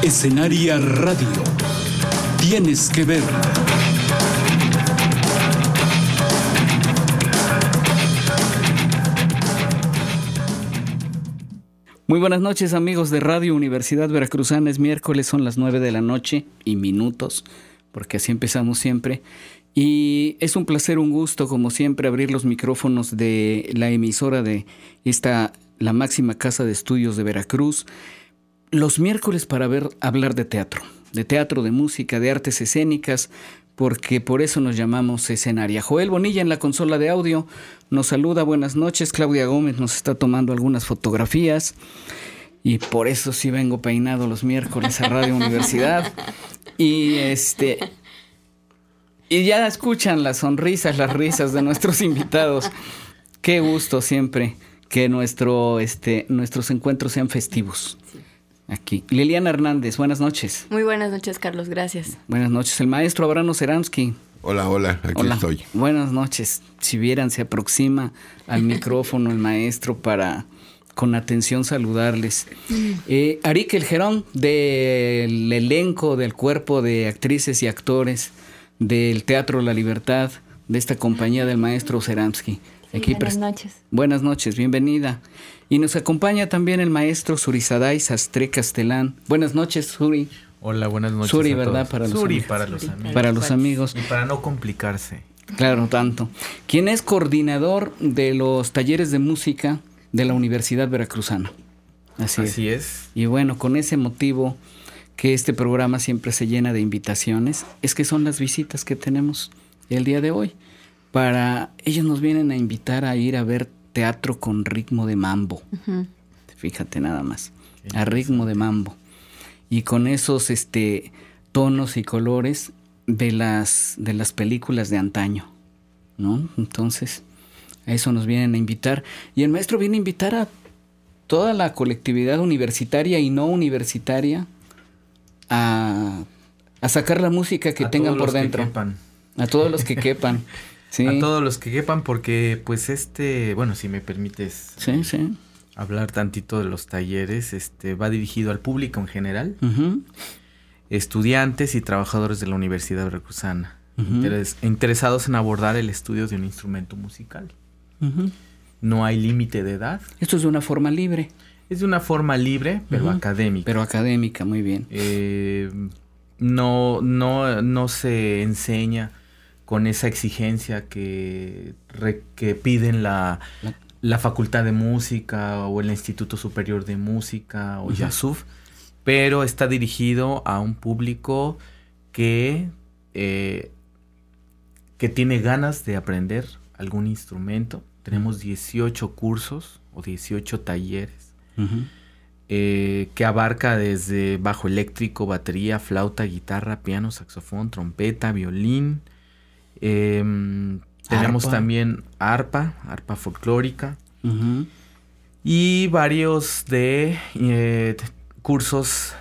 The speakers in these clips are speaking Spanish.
Escenaria Radio. Tienes que ver. Muy buenas noches, amigos de Radio Universidad Veracruzana. Es miércoles, son las 9 de la noche y minutos, porque así empezamos siempre. Y es un placer, un gusto, como siempre, abrir los micrófonos de la emisora de la máxima casa de estudios de Veracruz, los miércoles para hablar de teatro, de música, de artes escénicas, porque por eso nos llamamos Escenaria. Joel Bonilla en la consola de audio nos saluda, buenas noches. Claudia Gómez nos está tomando algunas fotografías y por eso sí vengo peinado los miércoles a Radio Universidad. Y ya escuchan las sonrisas, las risas de nuestros invitados. Qué gusto siempre que nuestros encuentros sean festivos. Aquí. Liliana Hernández, buenas noches. Muy buenas noches, Carlos, gracias. Buenas noches. El maestro Abrano Ceramsky. Hola, aquí estoy. Buenas noches. Si vieran, se aproxima al micrófono el maestro para, con atención, saludarles. Arik El Jerón, del elenco, del cuerpo de actrices y actores del Teatro La Libertad, de esta compañía del maestro Ceramsky. Sí, buenas noches. Buenas noches, bienvenida. Y nos acompaña también el maestro Surizaday Sastre Castelán. Buenas noches, Suri. Hola, buenas noches. Suri, a ¿verdad? Todos. Para los amigos. Para los amigos. Y para no complicarse. Claro, tanto. ¿Quién es coordinador de los talleres de música de la Universidad Veracruzana? Así es. Y bueno, con ese motivo que este programa siempre se llena de invitaciones, es que son las visitas que tenemos el día de hoy. Ellos nos vienen a invitar a ir a ver teatro con ritmo de mambo. Uh-huh. Fíjate nada más, a ritmo de mambo. Y con esos tonos y colores de las películas de antaño, ¿no? Entonces, a eso nos vienen a invitar. Y el maestro viene a invitar a toda la colectividad universitaria y no universitaria a sacar la música que tengan por dentro. A todos los que quepan. Sí. A todos los que quepan, porque pues bueno, si me permites hablar tantito de los talleres, va dirigido al público en general, uh-huh. Estudiantes y trabajadores de la Universidad Veracruzana, uh-huh. Interesados en abordar el estudio de un instrumento musical. Uh-huh. No hay límite de edad. Esto es de una forma libre. Es de una forma libre, pero uh-huh. académica. Pero académica, muy bien. No se enseña con esa exigencia que piden la Facultad de Música o el Instituto Superior de Música o YASUF, pero está dirigido a un público que tiene ganas de aprender algún instrumento. Tenemos 18 cursos o 18 talleres uh-huh. Que abarca desde bajo eléctrico, batería, flauta, guitarra, piano, saxofón, trompeta, violín. Tenemos también arpa folclórica uh-huh. y varios de cursos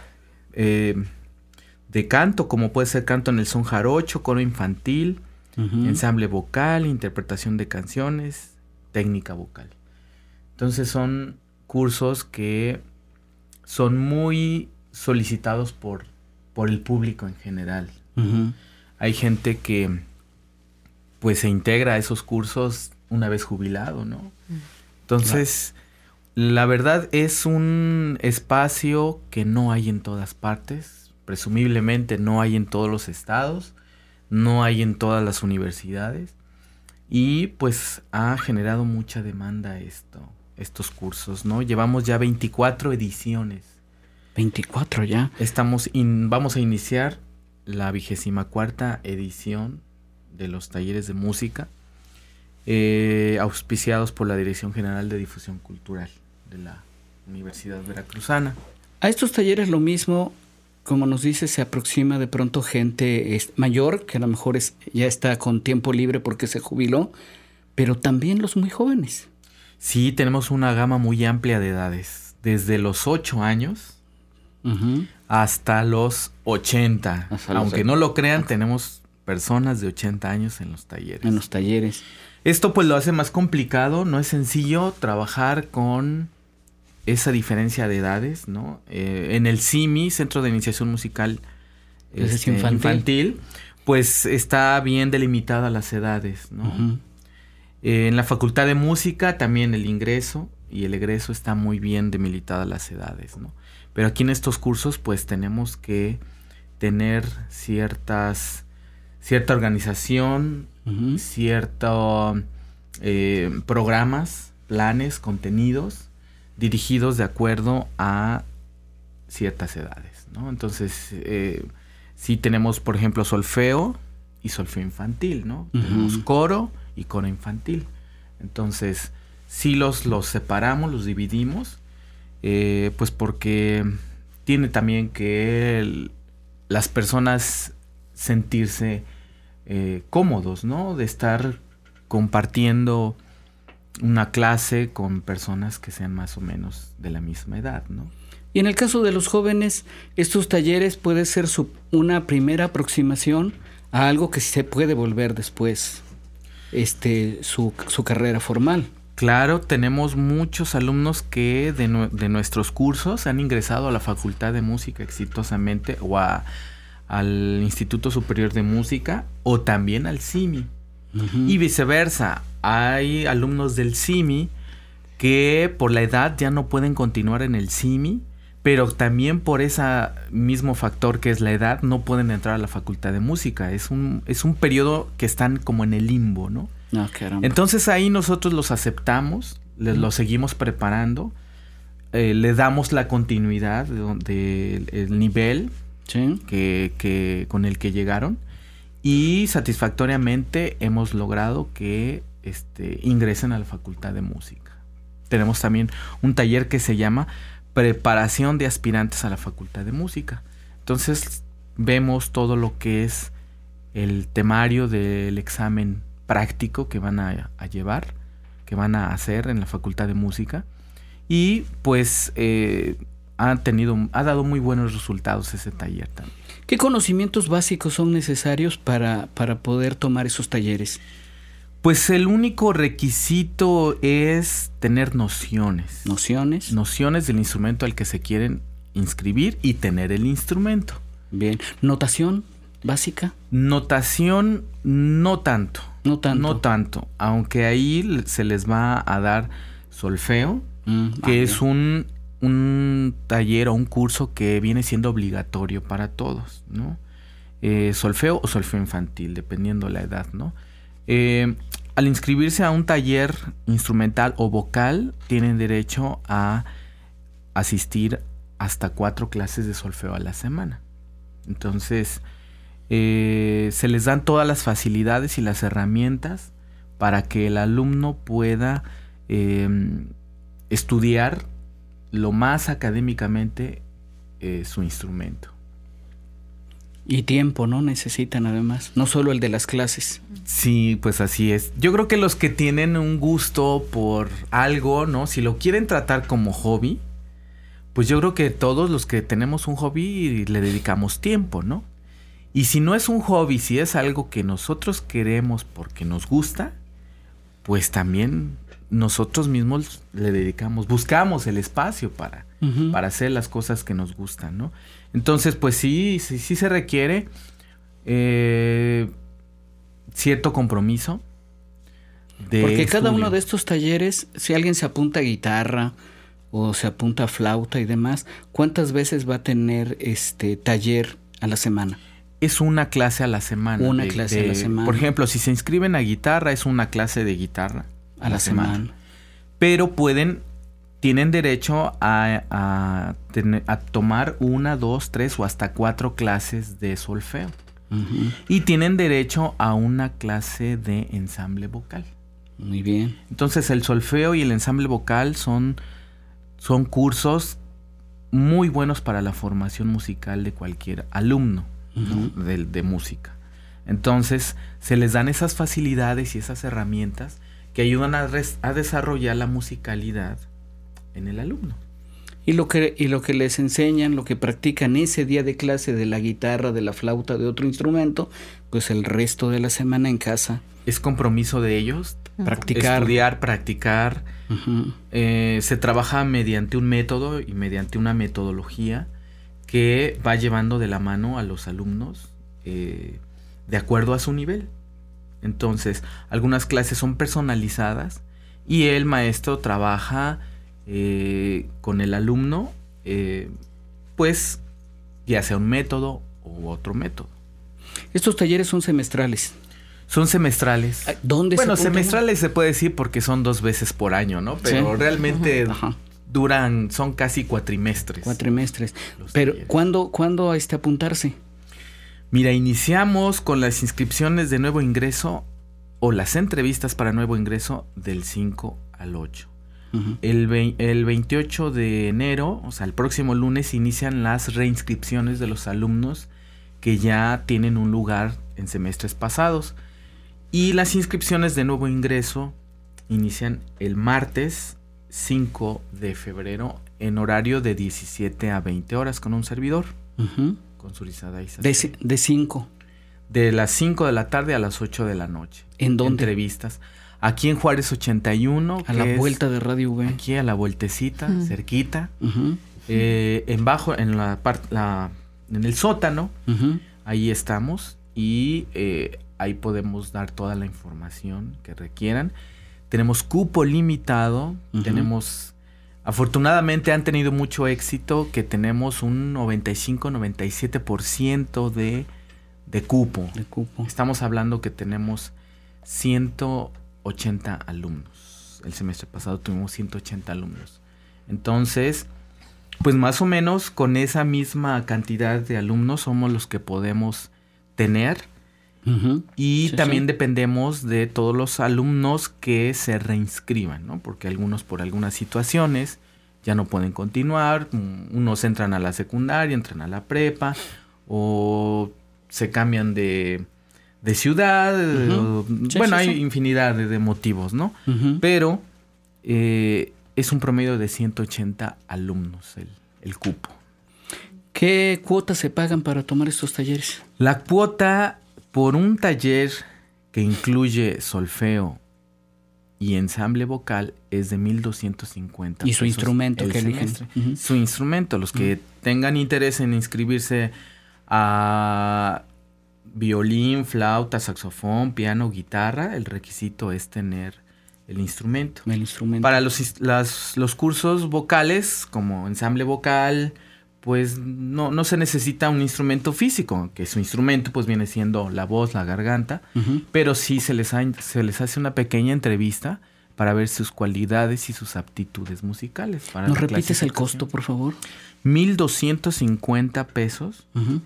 de canto, como puede ser canto en el son jarocho, coro infantil, uh-huh. ensamble vocal, interpretación de canciones, técnica vocal. Entonces son cursos que son muy solicitados por el público en general. Uh-huh. Hay gente que pues se integra a esos cursos una vez jubilado, ¿no? Entonces, la verdad es un espacio que no hay en todas partes, presumiblemente no hay en todos los estados, no hay en todas las universidades, y pues ha generado mucha demanda estos cursos, ¿no? Llevamos ya 24 ediciones. 24 ya. Vamos a iniciar la 24ª edición de los talleres de música, auspiciados por la Dirección General de Difusión Cultural de la Universidad Veracruzana. A estos talleres lo mismo, como nos dice, se aproxima de pronto gente mayor, que a lo mejor ya está con tiempo libre porque se jubiló, pero también los muy jóvenes. Sí, tenemos una gama muy amplia de edades, desde los 8 años uh-huh. hasta los 80. Aunque no lo crean, tenemos personas de 80 años en los talleres. Esto pues lo hace más complicado, no es sencillo trabajar con esa diferencia de edades, ¿no? En el CIMI, Centro de Iniciación Musical Infantil, pues está bien delimitada las edades, ¿no? Uh-huh. En la Facultad de Música también el ingreso y el egreso está muy bien delimitadas las edades, ¿no? Pero aquí en estos cursos pues tenemos que tener cierta organización, uh-huh, ciertos programas, planes, contenidos dirigidos de acuerdo a ciertas edades, ¿no? Entonces, sí tenemos, por ejemplo, solfeo y solfeo infantil, ¿no? Uh-huh. Tenemos coro y coro infantil. Entonces, sí los separamos, los dividimos, pues porque tiene también que las personas sentirse cómodos, ¿no? De estar compartiendo una clase con personas que sean más o menos de la misma edad, ¿no? Y en el caso de los jóvenes, estos talleres puede ser una primera aproximación a algo que se puede volver después su carrera formal. Claro, tenemos muchos alumnos que de nuestros cursos han ingresado a la Facultad de Música exitosamente o al Instituto Superior de Música o también al CIMI. Uh-huh. Y viceversa, hay alumnos del CIMI que por la edad ya no pueden continuar en el CIMI, pero también por ese mismo factor que es la edad no pueden entrar a la Facultad de Música. Es un periodo que están como en el limbo, ¿no? Caramba. Entonces ahí nosotros los aceptamos, los seguimos preparando, le damos la continuidad del nivel, ¿sí?, que con el que llegaron. Y satisfactoriamente hemos logrado que ingresen a la Facultad de Música. Tenemos también un taller que se llama Preparación de Aspirantes a la Facultad de Música. Entonces vemos todo lo que es el temario del examen práctico que van a llevar, que van a hacer en la Facultad de Música. Y pues ha dado muy buenos resultados ese taller también. ¿Qué conocimientos básicos son necesarios para poder tomar esos talleres? Pues el único requisito es tener nociones. ¿Nociones? Nociones del instrumento al que se quieren inscribir y tener el instrumento. Bien. ¿Notación básica? Notación no tanto. No tanto. No tanto. Aunque ahí se les va a dar solfeo, que es un taller o un curso que viene siendo obligatorio para todos, ¿no? Solfeo o solfeo infantil, dependiendo la edad, ¿no? Al inscribirse a un taller instrumental o vocal, tienen derecho a asistir hasta 4 clases de solfeo a la semana. Entonces, se les dan todas las facilidades y las herramientas para que el alumno pueda estudiar lo más académicamente su instrumento. Y tiempo, ¿no? Necesitan además, no solo el de las clases. Sí, pues así es. Yo creo que los que tienen un gusto por algo, ¿no? Si lo quieren tratar como hobby, pues yo creo que todos los que tenemos un hobby le dedicamos tiempo, ¿no? Y si no es un hobby, si es algo que nosotros queremos porque nos gusta, pues también nosotros mismos le dedicamos, buscamos el espacio para hacer las cosas que nos gustan, ¿no? Entonces, pues sí se requiere cierto compromiso. Porque cada uno de estos talleres, si alguien se apunta a guitarra o se apunta a flauta y demás, ¿cuántas veces va a tener taller a la semana? Es una clase a la semana. Una clase a la semana. Por ejemplo, si se inscriben a guitarra, es una clase de guitarra a la semana. Pero tienen derecho a tomar 1, 2, 3 o hasta 4 clases de solfeo. Uh-huh. Y tienen derecho a una clase de ensamble vocal. Muy bien. Entonces el solfeo y el ensamble vocal son cursos muy buenos para la formación musical de cualquier alumno, uh-huh, ¿no? de música. Entonces se les dan esas facilidades y esas herramientas que ayudan a desarrollar la musicalidad en el alumno. Y lo que les enseñan, lo que practican ese día de clase de la guitarra, de la flauta, de otro instrumento, pues el resto de la semana en casa. Es compromiso de ellos Practicar. Estudiar, practicar. Se trabaja mediante un método y mediante una metodología que va llevando de la mano a los alumnos de acuerdo a su nivel. Entonces, algunas clases son personalizadas y el maestro trabaja con el alumno, pues ya sea un método u otro método. Estos talleres son semestrales. Son semestrales. ¿Dónde bueno, se semestrales se puede decir porque son 2 veces por año, ¿no? Pero realmente son casi cuatrimestres. Pero ¿cuándo apuntarse? Mira, iniciamos con las inscripciones de nuevo ingreso o las entrevistas para nuevo ingreso del 5 al 8. El 28 de enero, o sea, el próximo lunes, inician las reinscripciones de los alumnos que ya tienen un lugar en semestres pasados. Y las inscripciones de nuevo ingreso inician el martes 5 de febrero en horario de 17 a 20 horas con un servidor. Con Surizada Isa. De 5. De las 5 de la tarde a las 8 de la noche. ¿En dónde? Entrevistas. Aquí en Juárez 81. A la vuelta de Radio V. Aquí a la vueltecita, cerquita. En bajo, en en el sótano. Ahí estamos. Y ahí podemos dar toda la información que requieran. Tenemos cupo limitado. Afortunadamente han tenido mucho éxito, que tenemos un 95-97% de cupo. Estamos hablando que tenemos 180 alumnos. El semestre pasado tuvimos 180 alumnos. Entonces, pues más o menos con esa misma cantidad de alumnos somos los que podemos tener. Y también dependemos de todos los alumnos que se reinscriban, ¿no? Porque algunos por algunas situaciones ya no pueden continuar. Unos entran a la secundaria, entran a la prepa o se cambian de ciudad. Hay infinidad de motivos, ¿no? Pero es un promedio de 180 alumnos el cupo. ¿Qué cuotas se pagan para tomar estos talleres? La cuota por un taller que incluye solfeo y ensamble vocal es de 1,250 ¿Y su instrumento que eligen? Su instrumento. Los que tengan interés en inscribirse a violín, flauta, saxofón, piano, guitarra, el requisito es tener el instrumento. Para los cursos vocales, como ensamble vocal, pues no se necesita un instrumento físico, que su instrumento pues viene siendo la voz, la garganta, pero sí se les hace una pequeña entrevista para ver sus cualidades y sus aptitudes musicales. ¿Nos repites el costo, por favor? 1,250 pesos.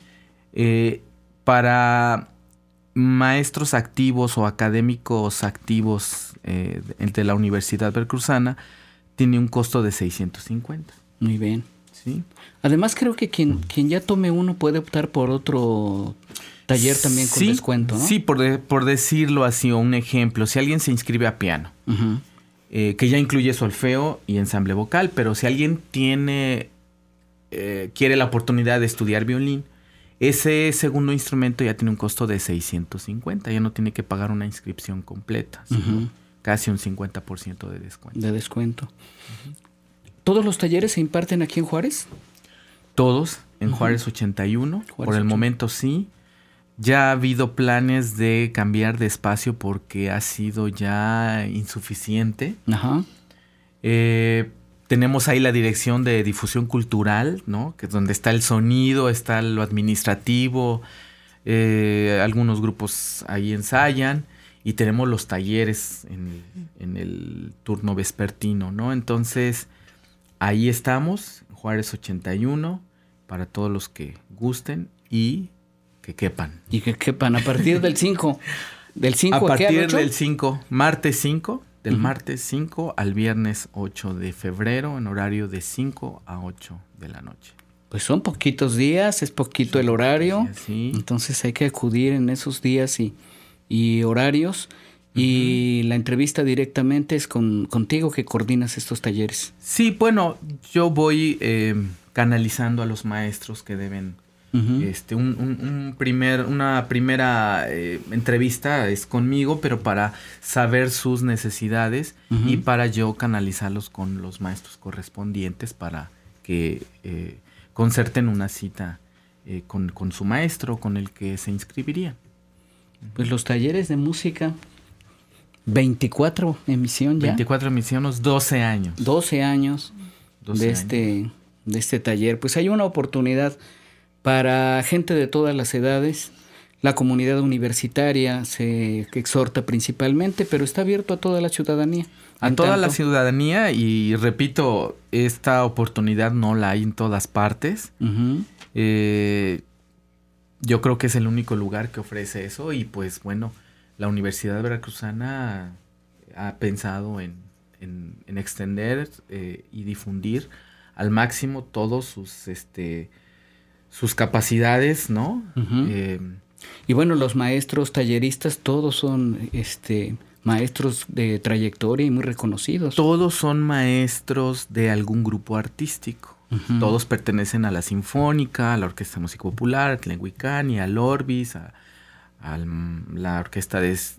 Para maestros activos o académicos activos de la Universidad Veracruzana tiene un costo de 650. Muy bien. ¿Sí? Además, creo que quien ya tome uno puede optar por otro taller también con descuento, ¿no? Sí, por decirlo así, o un ejemplo, si alguien se inscribe a piano, que ya incluye solfeo y ensamble vocal, pero si alguien quiere la oportunidad de estudiar violín, ese segundo instrumento ya tiene un costo de 650, ya no tiene que pagar una inscripción completa, sino casi un 50% de descuento. ¿Todos los talleres se imparten aquí en Juárez? Todos, en Juárez 81. Por el momento sí. Ya ha habido planes de cambiar de espacio porque ha sido ya insuficiente. Tenemos ahí la dirección de difusión cultural, ¿no? Que es donde está el sonido, está lo administrativo. Algunos grupos ahí ensayan. Y tenemos los talleres en el turno vespertino, ¿no? Entonces, ahí estamos, Juárez 81, para todos los que gusten y que quepan. Y que quepan a partir del 5. ¿Del 5 a partir del 5, martes 5, del martes 5 al viernes 8 de febrero, en horario de 5 a 8 de la noche. Pues son poquitos días, es poquito el horario. Sí. Entonces hay que acudir en esos días y horarios. Y la entrevista directamente es contigo que coordinas estos talleres. Sí, bueno, yo voy canalizando a los maestros que deben una primera entrevista es conmigo, pero para saber sus necesidades y para yo canalizarlos con los maestros correspondientes para que concerten una cita con su maestro, con el que se inscribiría. Pues los talleres de música, 24 emisión ya. 24 emisiones, 12 años. 12 años de este taller. Pues hay una oportunidad para gente de todas las edades. La comunidad universitaria se exhorta principalmente, pero está abierto a toda la ciudadanía. A toda la ciudadanía, y repito, esta oportunidad no la hay en todas partes. Yo creo que es el único lugar que ofrece eso, y pues bueno, la Universidad Veracruzana ha pensado en extender y difundir al máximo todos sus capacidades, ¿no? Y bueno, los maestros talleristas todos son maestros de trayectoria y muy reconocidos. Todos son maestros de algún grupo artístico. Todos pertenecen a la Sinfónica, a la Orquesta de Música Popular, a Tlenhuicani, al Orbis, a la Orquesta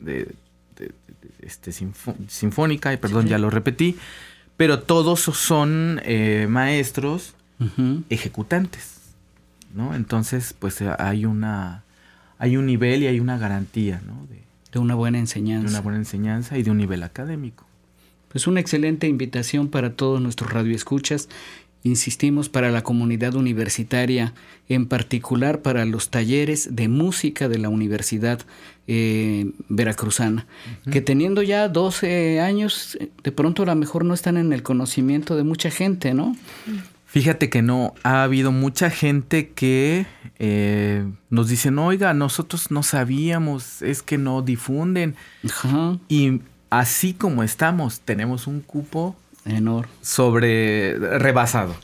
Sinfónica, y perdón, ya lo repetí, pero todos son maestros ejecutantes, ¿no? Entonces, pues hay un nivel y hay una garantía, ¿no? De una buena enseñanza. De una buena enseñanza y de un nivel académico. Pues una excelente invitación para todos nuestros radioescuchas. Insistimos, para la comunidad universitaria, en particular para los talleres de música de la Universidad Veracruzana, que teniendo ya 12 años, de pronto a lo mejor no están en el conocimiento de mucha gente, ¿no? Fíjate que no, ha habido mucha gente que nos dicen, oiga, nosotros no sabíamos, es que no difunden. Y así como estamos, tenemos un cupo enorme, rebasado.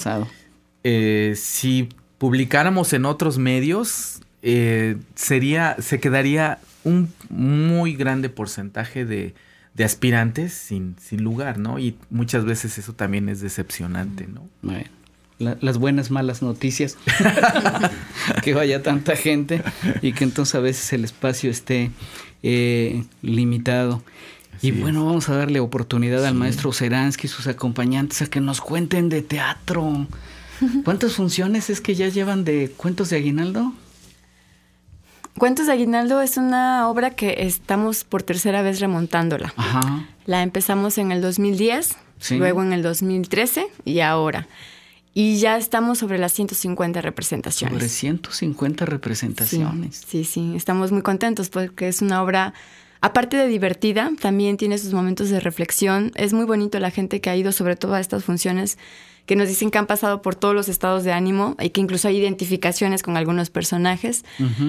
Si publicáramos en otros medios, se quedaría un muy grande porcentaje de aspirantes sin lugar, ¿no? Y muchas veces eso también es decepcionante, ¿no? Bueno, las buenas, malas noticias, que vaya tanta gente y que entonces a veces el espacio esté limitado. Y bueno, vamos a darle oportunidad al maestro Seransky y sus acompañantes a que nos cuenten de teatro. ¿Cuántas funciones es que ya llevan de Cuentos de Aguinaldo? Cuentos de Aguinaldo es una obra que estamos por tercera vez remontándola. La empezamos en el 2010, luego en el 2013 y ahora. Y ya estamos sobre las 150 representaciones. Sobre 150 representaciones. Sí, estamos muy contentos porque es una obra, aparte de divertida, también tiene sus momentos de reflexión. Es muy bonito la gente que ha ido sobre todo a estas funciones, que nos dicen que han pasado por todos los estados de ánimo y que incluso hay identificaciones con algunos personajes.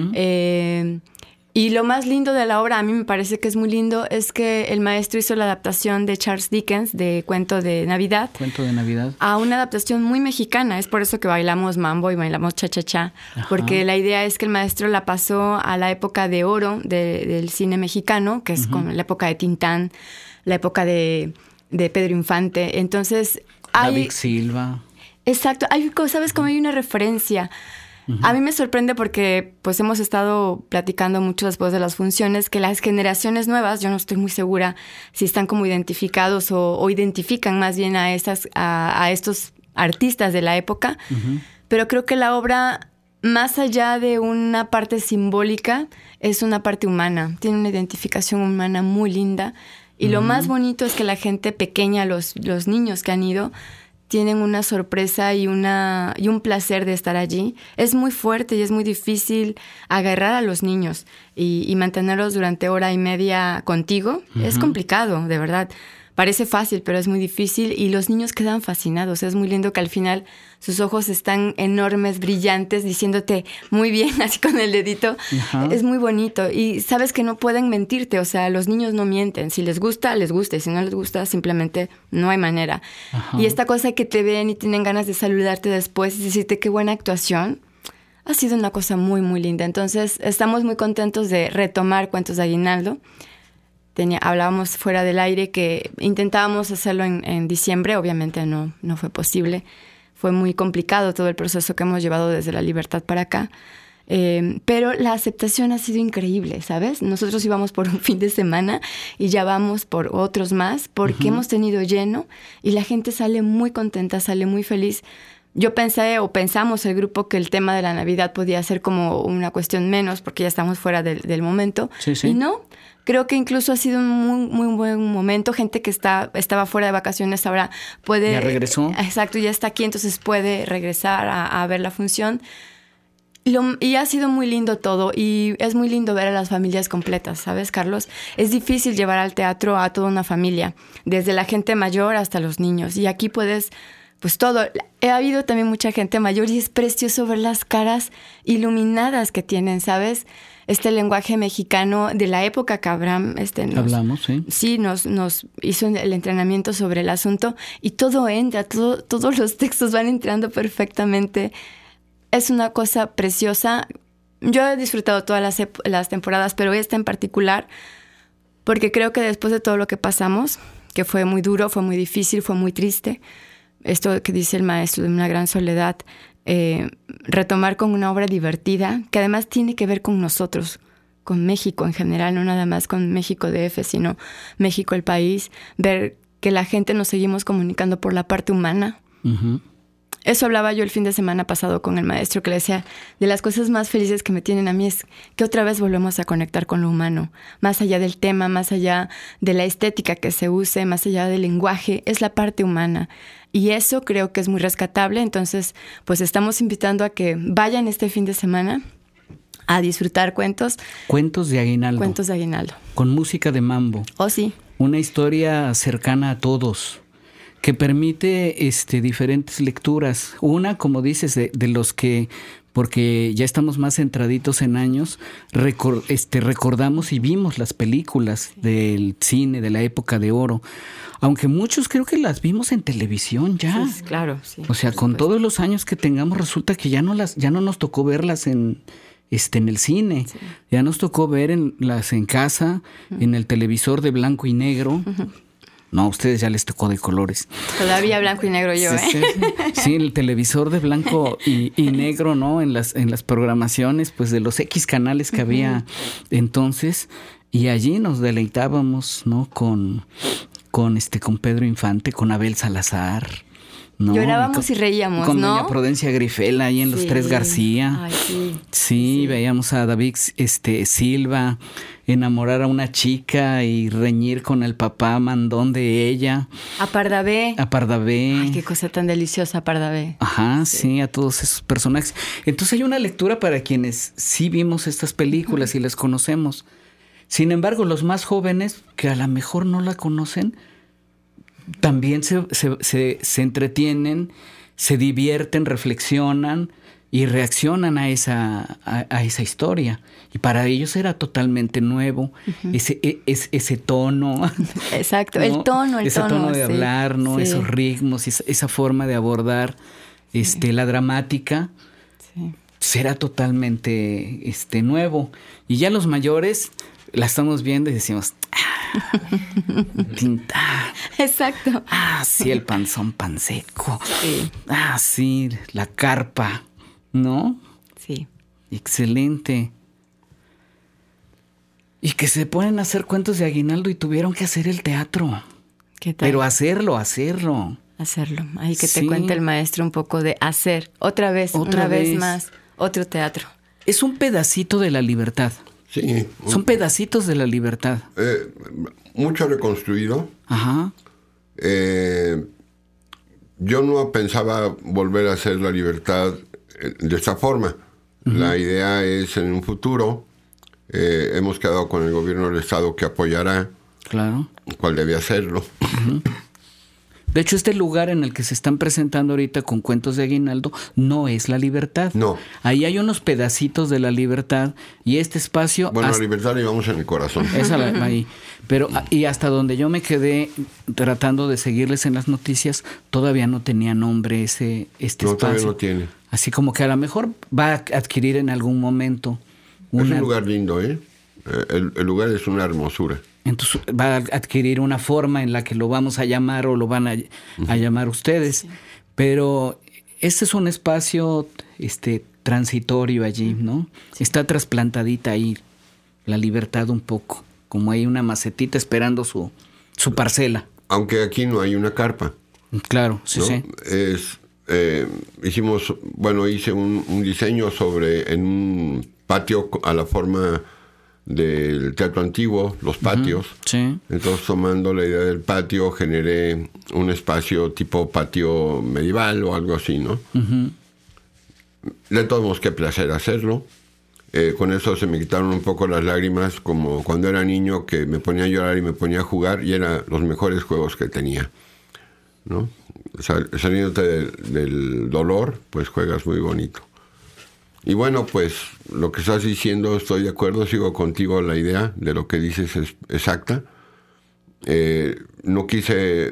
Y lo más lindo de la obra, a mí me parece que es muy lindo, es que el maestro hizo la adaptación de Charles Dickens, de Cuento de Navidad. Cuento de Navidad. A una adaptación muy mexicana. Es por eso que bailamos mambo y bailamos cha-cha-cha. Porque la idea es que el maestro la pasó a la época de oro del cine mexicano, que es como la época de Tintán, la época de Pedro Infante. Entonces David Silva. Exacto. ¿Sabes cómo hay una referencia? A mí me sorprende porque pues hemos estado platicando mucho después de las funciones que las generaciones nuevas, yo no estoy muy segura si están como identificados o identifican más bien a estos artistas de la época, pero creo que la obra, más allá de una parte simbólica, es una parte humana, tiene una identificación humana muy linda y lo más bonito es que la gente pequeña, los niños que han ido, tienen una sorpresa y un placer de estar allí. Es muy fuerte y es muy difícil agarrar a los niños y mantenerlos durante hora y media contigo. Es complicado, de verdad. Parece fácil, pero es muy difícil y los niños quedan fascinados. Es muy lindo que al final sus ojos están enormes, brillantes, diciéndote muy bien, así con el dedito. Es muy bonito y sabes que no pueden mentirte. O sea, los niños no mienten. Si les gusta, les gusta. Y si no les gusta, simplemente no hay manera. Y esta cosa que te ven y tienen ganas de saludarte después y decirte qué buena actuación, ha sido una cosa muy, muy linda. Entonces, estamos muy contentos de retomar Cuentos de Aguinaldo. Hablábamos fuera del aire que intentábamos hacerlo en diciembre, obviamente no fue posible. fue muy complicado todo el proceso que hemos llevado desde la libertad para acá. Pero la aceptación ha sido increíble, ¿sabes? Nosotros íbamos por un fin de semana y ya vamos por otros más porque hemos tenido lleno y la gente sale muy contenta, sale muy feliz. Yo pensamos el grupo que el tema de la Navidad podía ser como una cuestión menos porque ya estamos fuera del momento. Sí. Y no, creo que incluso ha sido un muy buen momento. Gente que estaba fuera de vacaciones ahora puede... Ya regresó. Exacto, ya está aquí, entonces puede regresar a ver la función. Y ha sido muy lindo todo y es muy lindo ver a las familias completas, ¿sabes, Carlos? Es difícil llevar al teatro a toda una familia, desde la gente mayor hasta los niños. Y aquí puedes, pues todo. Ha habido también mucha gente mayor y es precioso ver las caras iluminadas que tienen, ¿sabes? Este lenguaje mexicano de la época que Abraham hablamos, sí. Sí, nos hizo el entrenamiento sobre el asunto y todo entra, todos los textos van entrando perfectamente. Es una cosa preciosa. Yo he disfrutado todas las temporadas, pero esta en particular, porque creo que después de todo lo que pasamos, que fue muy duro, fue muy difícil, fue muy triste, esto que dice el maestro de una gran soledad, retomar con una obra divertida, que además tiene que ver con nosotros, con México en general, no nada más con México DF, sino México el país, ver que la gente nos seguimos comunicando por la parte humana. Uh-huh. Eso hablaba yo el fin de semana pasado con el maestro, que le decía, de las cosas más felices que me tienen a mí es que otra vez volvemos a conectar con lo humano, más allá del tema, más allá de la estética que se use, más allá del lenguaje, es la parte humana. Y eso creo que es muy rescatable, entonces pues estamos invitando a que vayan este fin de semana a disfrutar cuentos. Cuentos de Aguinaldo. Cuentos de Aguinaldo. Con música de mambo. Oh, sí. Una historia cercana a todos, que permite diferentes lecturas. Una, como dices, de los que, porque ya estamos más centraditos en años, recordamos y vimos las películas del cine de la época de oro. Aunque muchos creo que las vimos en televisión ya. Sí, claro, sí. O sea, con todos los años que tengamos, resulta que ya no nos tocó verlas en el cine. Sí. Ya nos tocó verlas en casa, en el televisor de blanco y negro. No, a ustedes ya les tocó de colores. Todavía blanco y negro yo, sí, sí, el televisor de blanco y negro, ¿no? En las programaciones, pues, de los X canales que había entonces. Y allí nos deleitábamos, ¿no? Con Pedro Infante, con Abel Salazar, ¿no? Llorábamos y reíamos, con ¿no? Doña Prudencia Grifela ahí en Los Tres García. Ay, sí. Sí, veíamos a David Silva enamorar a una chica y reñir con el papá mandón de ella. A Pardavé. Ay, qué cosa tan deliciosa, Pardavé. Ajá, sí, a todos esos personajes. Entonces hay una lectura para quienes sí vimos estas películas y las conocemos. Sin embargo, los más jóvenes, que a lo mejor no la conocen, también se entretienen, se divierten, reflexionan y reaccionan a esa historia. Y para ellos era totalmente nuevo, ese tono. Exacto, ¿no? Ese tono de hablar, ¿no? Sí. Esos ritmos, esa forma de abordar la dramática. Sí. Será totalmente nuevo. Y ya los mayores la estamos viendo y decimos, tinta. Exacto. Sí, el panzón pan seco. Sí. Sí, la carpa, ¿no? Sí. Excelente. Y que se pueden hacer cuentos de Aguinaldo y tuvieron que hacer el teatro. ¿Qué tal? Pero hacerlo. Ahí que te cuente el maestro un poco de hacer. Otra vez más, otro teatro. Es un pedacito de la libertad. Sí. Son pedacitos de la libertad. Mucho reconstruido. Ajá. Yo no pensaba volver a hacer la libertad de esta forma. Uh-huh. La idea es en un futuro, hemos quedado con el gobierno del estado que apoyará. Claro. Cuál debe hacerlo. Uh-huh. De hecho, este lugar en el que se están presentando ahorita con cuentos de Aguinaldo no es la libertad. No. Ahí hay unos pedacitos de la libertad y este espacio... Bueno, la libertad la llevamos en el corazón. Ahí. Pero, y hasta donde yo me quedé tratando de seguirles en las noticias, todavía no tenía nombre este espacio. Todavía no tiene. Así como que a lo mejor va a adquirir en algún momento... Es un lugar lindo, ¿eh? El lugar es una hermosura. Entonces va a adquirir una forma en la que lo vamos a llamar o lo van a llamar ustedes. Sí. Pero Este es un espacio transitorio allí, ¿no? Está trasplantadita ahí la libertad un poco, como hay una macetita esperando su parcela. Aunque aquí no hay una carpa. Claro, sí, ¿no? Hice un diseño en un patio a la forma del teatro antiguo, los patios. Sí. Entonces, tomando la idea del patio, generé un espacio tipo patio medieval o algo así, ¿no? Uh-huh. De todos modos, qué placer hacerlo. Con eso se me quitaron un poco las lágrimas, como cuando era niño, que me ponía a llorar y me ponía a jugar, y eran los mejores juegos que tenía, ¿no? Saliéndote del dolor, pues juegas muy bonito. Y bueno, pues lo que estás diciendo, estoy de acuerdo, sigo contigo, la idea de lo que dices es exacta. No quise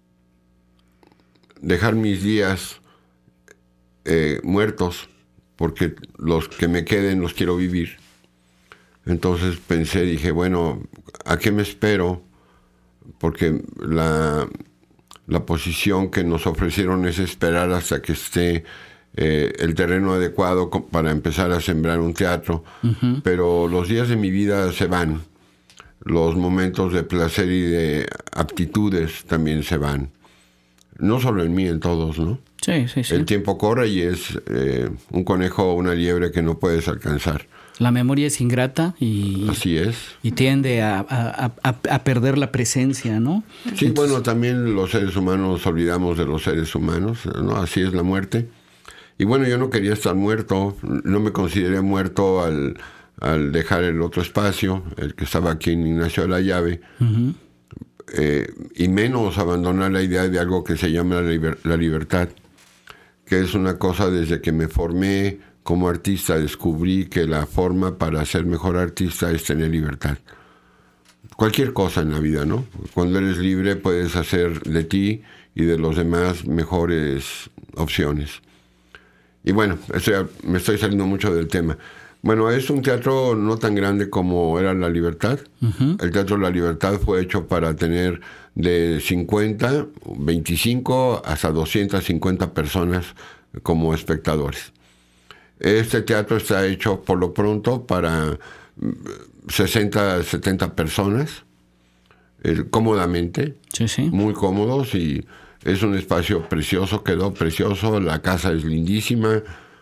dejar mis días muertos, porque los que me queden los quiero vivir. Entonces dije, bueno, ¿a qué me espero? Porque la posición que nos ofrecieron es esperar hasta que esté el terreno adecuado para empezar a sembrar un teatro. Uh-huh. Pero los días de mi vida se van. Los momentos de placer y de aptitudes también se van. No solo en mí, en todos, ¿no? Sí. El tiempo corre y es un conejo o una liebre que no puedes alcanzar. La memoria es ingrata y... Así es. Y tiende a perder la presencia, ¿no? Sí, bueno, también los seres humanos olvidamos de los seres humanos, ¿no? Así es la muerte. Y bueno, yo no quería estar muerto, no me consideré muerto al dejar el otro espacio, el que estaba aquí en Ignacio de la Llave. Uh-huh. Y menos abandonar la idea de algo que se llama la libertad, que es una cosa desde que me formé como artista, descubrí que la forma para ser mejor artista es tener libertad. Cualquier cosa en la vida, ¿no? Cuando eres libre puedes hacer de ti y de los demás mejores opciones. Y bueno, me estoy saliendo mucho del tema. Bueno, es un teatro no tan grande como era La Libertad. Uh-huh. El Teatro La Libertad fue hecho para tener de 50, 25 hasta 250 personas como espectadores. Este teatro está hecho por lo pronto para 60, 70 personas, cómodamente, sí. Muy cómodos, y es un espacio precioso, quedó precioso, la casa es lindísima.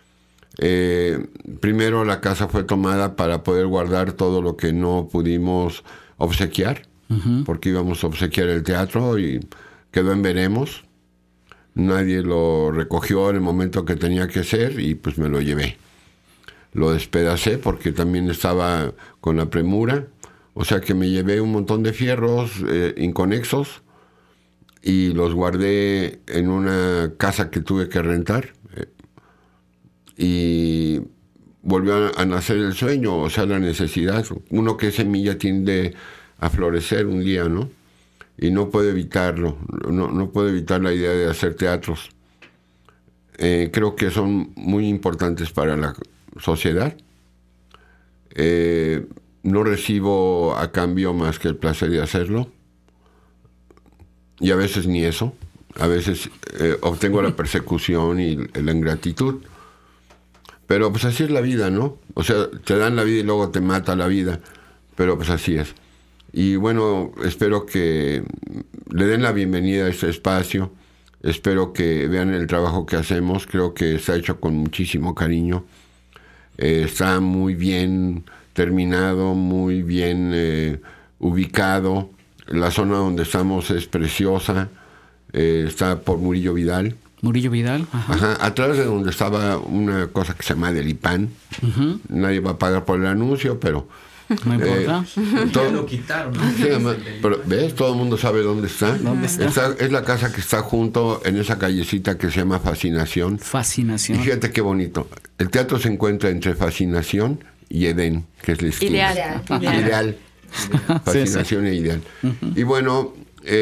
Primero la casa fue tomada para poder guardar todo lo que no pudimos obsequiar, uh-huh. Porque íbamos a obsequiar el teatro y quedó en veremos. Nadie lo recogió en el momento que tenía que ser y pues me lo llevé. Lo despedacé porque también estaba con la premura, o sea que me llevé un montón de fierros inconexos y los guardé en una casa que tuve que rentar. Y volvió a nacer el sueño, o sea, la necesidad. Uno que es semilla tiende a florecer un día, ¿no? Y no puede evitarlo, no puede evitar la idea de hacer teatros. Creo que son muy importantes para la sociedad. No recibo a cambio más que el placer de hacerlo. Y a veces ni eso. A veces obtengo la persecución y la ingratitud. Pero pues así es la vida, ¿no? O sea, te dan la vida y luego te mata la vida. Pero pues así es. Y bueno, espero que le den la bienvenida a este espacio. Espero que vean el trabajo que hacemos. Creo que está hecho con muchísimo cariño. Está muy bien terminado, muy bien ubicado. La zona donde estamos es preciosa. Está por Murillo Vidal. Murillo Vidal. Ajá, atrás de donde estaba una cosa que se llama Delipán. Uh-huh. Nadie va a pagar por el anuncio, pero... No importa. Todo lo quitaron, ¿no? Sí, pero, ¿ves? Todo el mundo sabe dónde está. ¿Dónde está? Es la casa que está junto en esa callecita que se llama Fascinación. Fascinación. Y fíjate qué bonito. El teatro se encuentra entre Fascinación y Edén, que es la esquina. Ideal. Fascinación e Ideal. Uh-huh. Y bueno...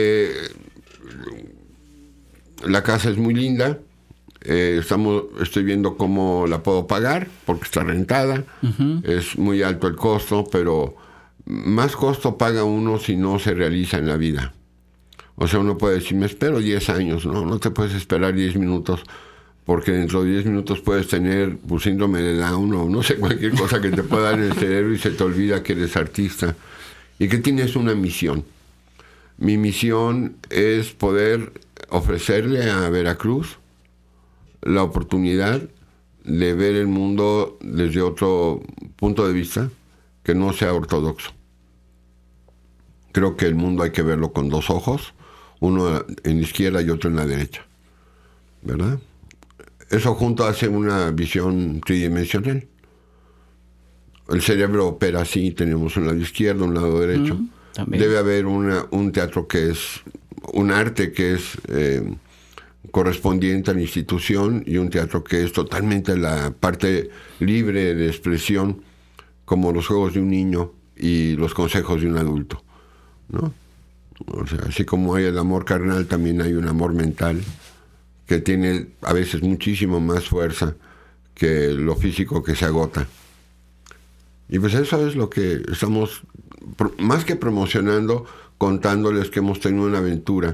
la casa es muy linda. Estoy viendo cómo la puedo pagar porque está rentada. Uh-huh. Es muy alto el costo, pero más costo paga uno si no se realiza en la vida. O sea, uno puede decir, me espero 10 años. No te puedes esperar 10 minutos porque dentro de 10 minutos puedes tener síndrome de Down o no sé, cualquier cosa que te pueda dar en el cerebro y se te olvida que eres artista y que tienes una misión. Mi misión es poder ofrecerle a Veracruz la oportunidad de ver el mundo desde otro punto de vista que no sea ortodoxo. Creo que el mundo hay que verlo con dos ojos, uno en la izquierda y otro en la derecha, ¿verdad? Eso junto hace una visión tridimensional. El cerebro opera así, tenemos un lado izquierdo, un lado derecho. Debe haber un teatro que es un arte que es correspondiente a la institución y un teatro que es totalmente la parte libre de expresión, como los juegos de un niño y los consejos de un adulto, ¿no? O sea, así como hay el amor carnal, también hay un amor mental que tiene a veces muchísimo más fuerza que lo físico que se agota. Y pues eso es lo que estamos, más que promocionando, contándoles que hemos tenido una aventura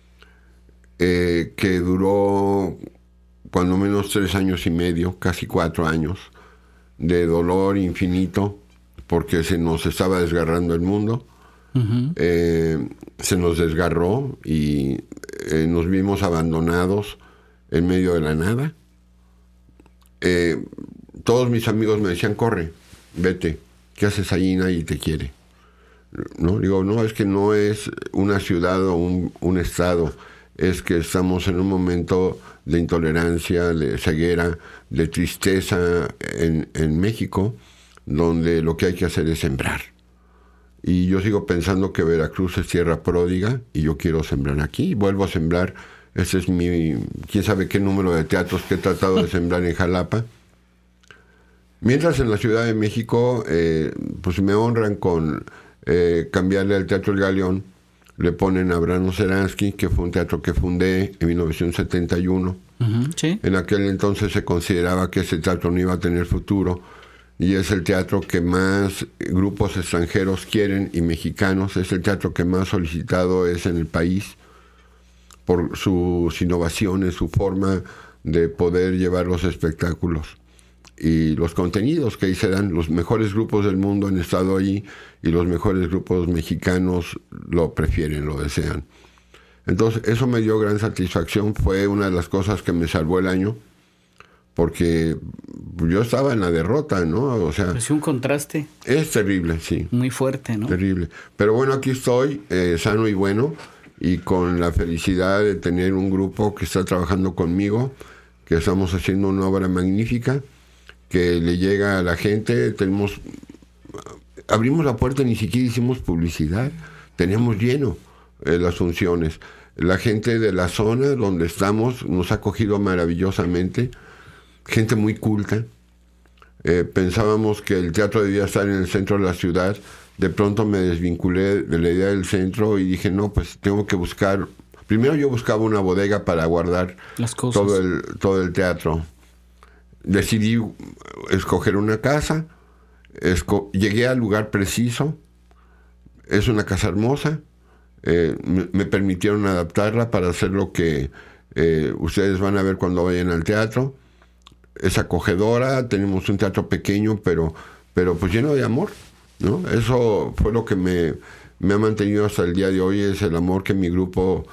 que duró cuando menos 3 años y medio, casi 4 años, de dolor infinito, porque se nos estaba desgarrando el mundo. Se nos desgarró y nos vimos abandonados en medio de la nada. Todos mis amigos me decían, corre, vete, ¿qué haces ahí? Nadie te quiere. No, digo, no, es que no es una ciudad o un estado, es que estamos en un momento de intolerancia, de ceguera, de tristeza en México, donde lo que hay que hacer es sembrar. Y yo sigo pensando que Veracruz es tierra pródiga y yo quiero sembrar aquí, vuelvo a sembrar. Ese es quién sabe qué número de teatros que he tratado de sembrar en Jalapa. Mientras en la Ciudad de México, pues me honran con cambiarle al Teatro El Galeón, le ponen a Brano Seransky, que fue un teatro que fundé en 1971. Sí. En aquel entonces se consideraba que ese teatro no iba a tener futuro, y es el teatro que más grupos extranjeros quieren y mexicanos, es el teatro que más solicitado es en el país por sus innovaciones, su forma de poder llevar los espectáculos y los contenidos que ahí se dan. Los mejores grupos del mundo han estado allí y los mejores grupos mexicanos lo prefieren, lo desean. Entonces eso me dio gran satisfacción, fue una de las cosas que me salvó el año, porque yo estaba en la derrota, ¿no? O sea, es un contraste. Es terrible, sí. Muy fuerte, ¿no? Terrible. Pero bueno, aquí estoy, sano y bueno, y con la felicidad de tener un grupo que está trabajando conmigo, que estamos haciendo una obra magnífica, que le llega a la gente. Abrimos la puerta, ni siquiera hicimos publicidad, teníamos lleno las funciones. La gente de la zona donde estamos nos ha acogido maravillosamente, gente muy culta. Pensábamos que el teatro debía estar en el centro de la ciudad. De pronto me desvinculé de la idea del centro y dije, no, pues tengo que buscar. Primero yo buscaba una bodega para guardar las cosas, todo el teatro. Decidí escoger una casa, llegué al lugar preciso, es una casa hermosa, me permitieron adaptarla para hacer lo que ustedes van a ver cuando vayan al teatro. Es acogedora, tenemos un teatro pequeño, pero pues lleno de amor, ¿no? Eso fue lo que me ha mantenido hasta el día de hoy, es el amor que mi grupo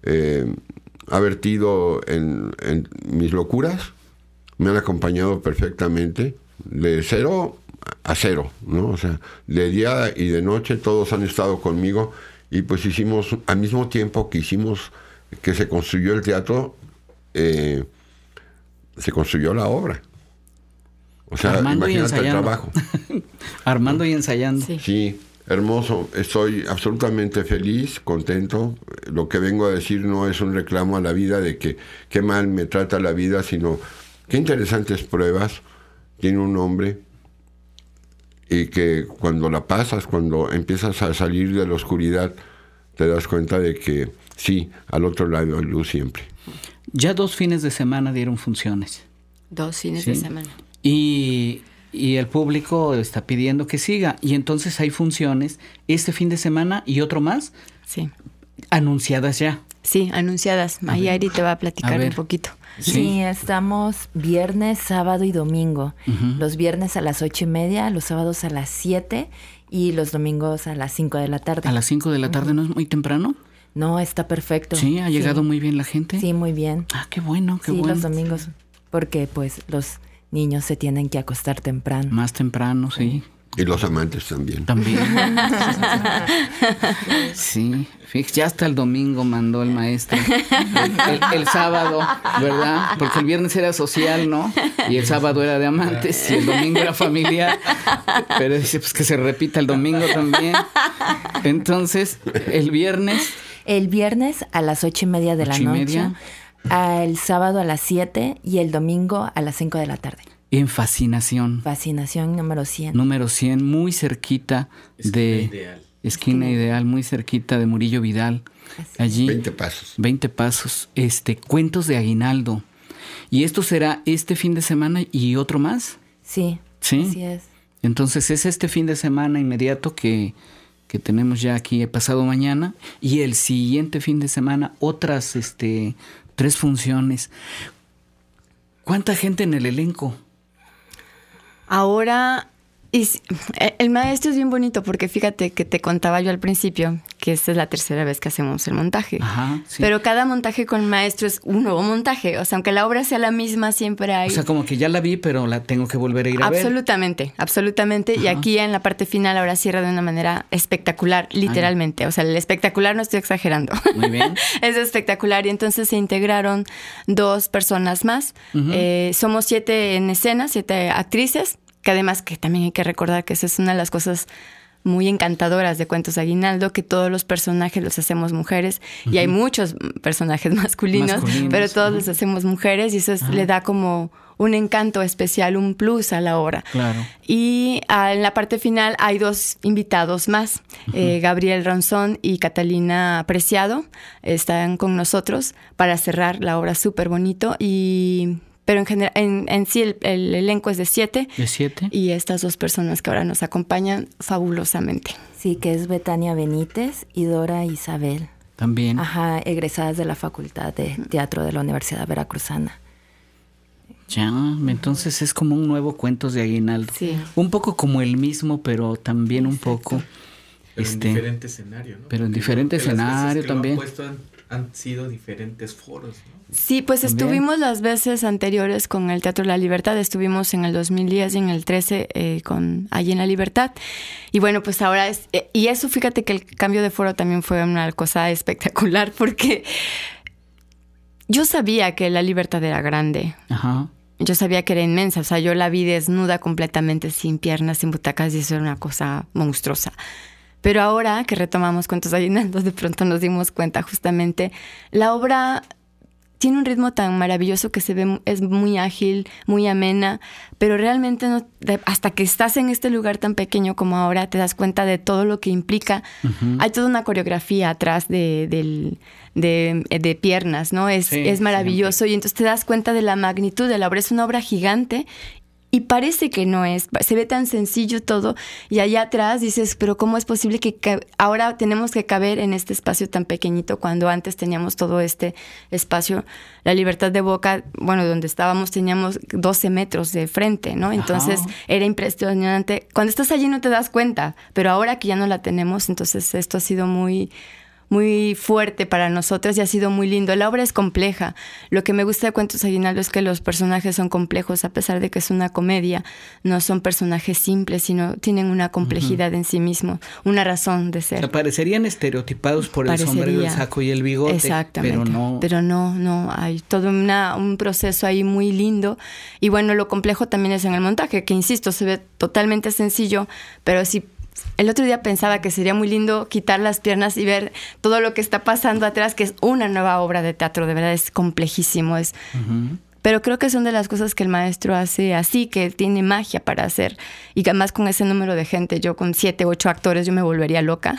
ha vertido en mis locuras. Me han acompañado perfectamente, de 0 a 0, ¿no? O sea, de día y de noche todos han estado conmigo, y pues hicimos, al mismo tiempo que hicimos, que se construyó el teatro, se construyó la obra. O sea, armando imagínate el trabajo. Armando y ensayando. Sí, hermoso. Estoy absolutamente feliz, contento. Lo que vengo a decir no es un reclamo a la vida de que qué mal me trata la vida, sino qué interesantes pruebas tiene un hombre, y que cuando la pasas, cuando empiezas a salir de la oscuridad, te das cuenta de que sí, al otro lado hay luz siempre. Ya 2 fines de semana dieron funciones. 2 fines de semana. Y el público está pidiendo que siga. Y entonces hay funciones este fin de semana y otro más. Sí. Anunciadas ya. Sí, anunciadas. Mayari te va a platicar un poquito. Sí, estamos viernes, sábado y domingo. Los viernes a las 8:30, los sábados a las 7 y los domingos a las 5 de la tarde. ¿A las 5 de la tarde no es muy temprano? No, está perfecto. Sí, ha llegado muy bien la gente. Sí, muy bien. Ah, qué bueno, qué bueno. Sí, los domingos, porque pues los niños se tienen que acostar temprano. Más temprano, sí. Y los amantes también. También. Sí, fíjate, ya hasta el domingo mandó el maestro. El sábado, ¿verdad? Porque el viernes era social, ¿no? Y el sábado era de amantes y el domingo era familiar. Pero dice, pues que se repita el domingo también. Entonces, el viernes... El viernes a las 8:30 de la noche. El sábado a las 7 y el domingo a las 5 de la tarde. En Fascinación. Fascinación número 100. Número 100, muy cerquita Esquina Ideal, muy cerquita de Murillo Vidal. Allí. 20 pasos. 20 pasos. Cuentos de Aguinaldo. ¿Y esto será este fin de semana y otro más? Sí. ¿Sí? Así es. Entonces es este fin de semana inmediato que tenemos ya aquí pasado mañana. Y el siguiente fin de semana otras 3 funciones. ¿Cuánta gente en el elenco? Ahora, el maestro es bien bonito porque fíjate que te contaba yo al principio que esta es la tercera vez que hacemos el montaje. Ajá, sí. Pero cada montaje con el maestro es un nuevo montaje. O sea, aunque la obra sea la misma, siempre hay... O sea, como que ya la vi, pero la tengo que volver a ir a ver. Absolutamente. Ajá. Y aquí en la parte final ahora cierra de una manera espectacular, literalmente. O sea, el espectacular no estoy exagerando. Muy bien. Es espectacular. Y entonces se integraron 2 personas más. Somos 7 en escena, 7 actrices. Que además que también hay que recordar que esa es una de las cosas muy encantadoras de Cuentos de Aguinaldo, que todos los personajes los hacemos mujeres y hay muchos personajes masculinos, pero todos los hacemos mujeres y eso le da como un encanto especial, un plus a la obra. Claro. Y en la parte final hay 2 invitados más, Gabriel Ronzón y Catalina Preciado están con nosotros para cerrar la obra súper bonito pero en general, en sí el elenco es de 7. ¿De 7? Y estas 2 personas que ahora nos acompañan fabulosamente. Sí, que es Betania Benítez y Dora Isabel. También. Ajá, egresadas de la Facultad de Teatro de la Universidad Veracruzana. Ya, entonces es como un nuevo Cuentos de Aguinaldo. Sí. Un poco como el mismo, pero también un poco... Pero en diferente escenario, ¿no? Pero en diferente escenario también. Han sido diferentes foros, ¿no? Sí, pues También. Estuvimos las veces anteriores con el Teatro de la Libertad, estuvimos en el 2010 y en el 13 allí en la Libertad. Y bueno, pues ahora y eso, fíjate que el cambio de foro también fue una cosa espectacular porque yo sabía que la Libertad era grande. Ajá. Yo sabía que era inmensa, o sea, yo la vi desnuda completamente, sin piernas, sin butacas, y eso era una cosa monstruosa. Pero ahora que retomamos Cuentos de Aguinaldo, de pronto nos dimos cuenta justamente, la obra tiene un ritmo tan maravilloso que es muy ágil, muy amena, pero realmente hasta que estás en este lugar tan pequeño como ahora, te das cuenta de todo lo que implica. Hay toda una coreografía atrás de piernas, ¿no? Es maravilloso, y entonces te das cuenta de la magnitud de la obra. Es una obra gigante. Y parece que no es, se ve tan sencillo todo, y allá atrás dices, pero ¿cómo es posible que ahora tenemos que caber en este espacio tan pequeñito cuando antes teníamos todo este espacio? La Libertad de Boca, bueno, donde estábamos teníamos 12 metros de frente, ¿no? Entonces era impresionante. Cuando estás allí no te das cuenta, pero ahora que ya no la tenemos, entonces esto ha sido muy fuerte para nosotras y ha sido muy lindo. La obra es compleja. Lo que me gusta de Cuentos de Aguinaldo es que los personajes son complejos, a pesar de que es una comedia. No son personajes simples, sino tienen una complejidad en sí mismos, una razón de ser. O sea, parecerían estereotipados por el sombrero, el saco y el bigote. Exactamente. Pero no. Hay todo un proceso ahí muy lindo. Y bueno, lo complejo también es en el montaje, que insisto, se ve totalmente sencillo, pero sí. El otro día pensaba que sería muy lindo quitar las piernas y ver todo lo que está pasando atrás, que es una nueva obra de teatro, de verdad es complejísimo. Pero creo que son de las cosas que el maestro hace así, que tiene magia para hacer. Y además con ese número de gente, yo con 7, 8 actores, yo me volvería loca.